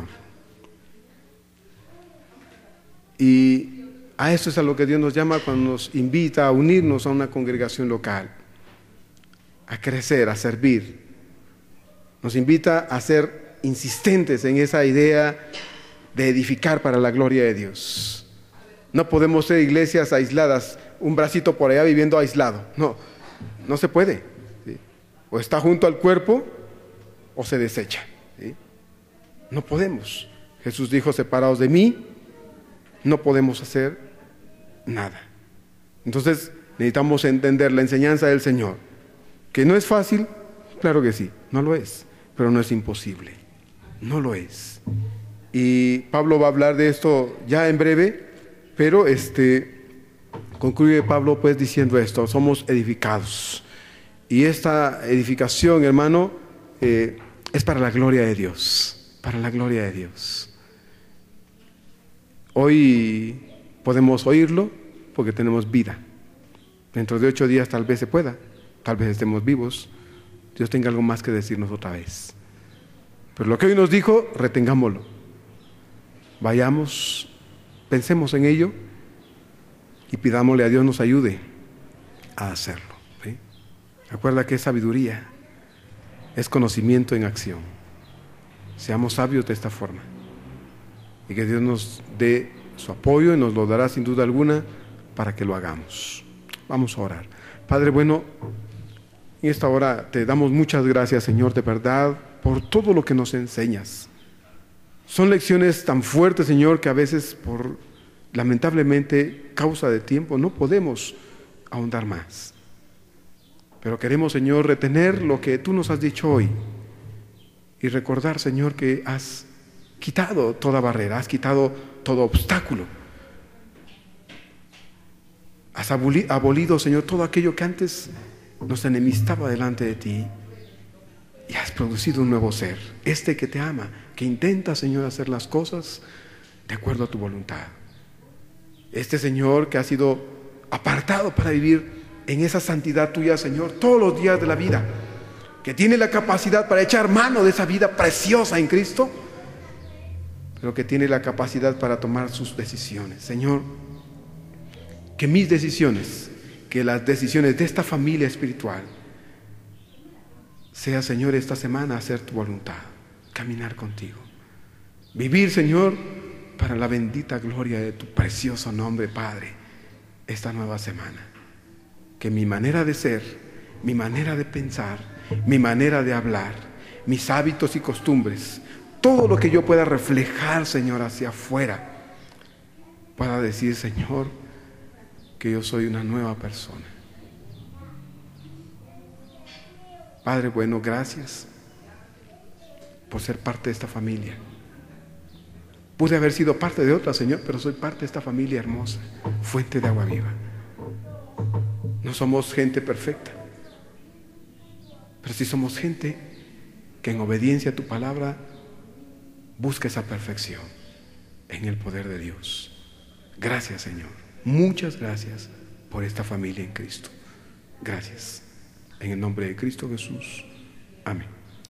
Y a eso es a lo que Dios nos llama cuando nos invita a unirnos a una congregación local, a crecer, a servir. Nos invita a ser insistentes en esa idea de edificar para la gloria de Dios. No podemos ser iglesias aisladas, un bracito por allá viviendo aislado. No se puede, ¿sí? O está junto al cuerpo o se desecha, ¿sí? No podemos. Jesús dijo, separados de mí, no podemos hacer nada. Entonces necesitamos entender la enseñanza del Señor, que no es fácil, claro que sí, no lo es, pero no es imposible, no lo es. Y Pablo va a hablar de esto ya en breve, pero concluye Pablo pues diciendo esto: somos edificados, y esta edificación, hermano, es para la gloria de Dios, para la gloria de Dios. Hoy podemos oírlo porque tenemos vida. Dentro de 8 días tal vez se pueda, tal vez estemos vivos, Dios tenga algo más que decirnos otra vez. Pero lo que hoy nos dijo, retengámoslo. Vayamos, pensemos en ello y pidámosle a Dios nos ayude a hacerlo, ¿sí? Recuerda que es sabiduría, es conocimiento en acción. Seamos sabios de esta forma. Y que Dios nos dé su apoyo y nos lo dará sin duda alguna para que lo hagamos. Vamos a orar. Padre bueno, en esta hora te damos muchas gracias, Señor, de verdad, por todo lo que nos enseñas. Son lecciones tan fuertes, Señor, que a veces por lamentablemente, causa de tiempo, no podemos ahondar más. Pero queremos, Señor, retener lo que tú nos has dicho hoy y recordar, Señor, que has quitado toda barrera, has quitado todo obstáculo. Has abolido, Señor, todo aquello que antes nos enemistaba delante de ti y has producido un nuevo ser, este que te ama, que intenta, Señor, hacer las cosas de acuerdo a tu voluntad. Este Señor que ha sido apartado para vivir en esa santidad tuya, Señor, todos los días de la vida, que tiene la capacidad para echar mano de esa vida preciosa en Cristo, pero que tiene la capacidad para tomar sus decisiones. Señor, que mis decisiones, que las decisiones de esta familia espiritual, sea, Señor, esta semana hacer tu voluntad, caminar contigo, vivir, Señor, para la bendita gloria de tu precioso nombre, Padre, esta nueva semana. Que mi manera de ser, mi manera de pensar, mi manera de hablar, mis hábitos y costumbres, todo lo que yo pueda reflejar, Señor, hacia afuera, pueda decir, Señor, que yo soy una nueva persona. Padre bueno, gracias por ser parte de esta familia. Pude haber sido parte de otra, Señor, pero soy parte de esta familia hermosa, fuente de agua viva. No somos gente perfecta, pero sí somos gente que en obediencia a tu palabra busca esa perfección en el poder de Dios. Gracias, Señor. Muchas gracias por esta familia en Cristo. Gracias. En el nombre de Cristo Jesús. Amén.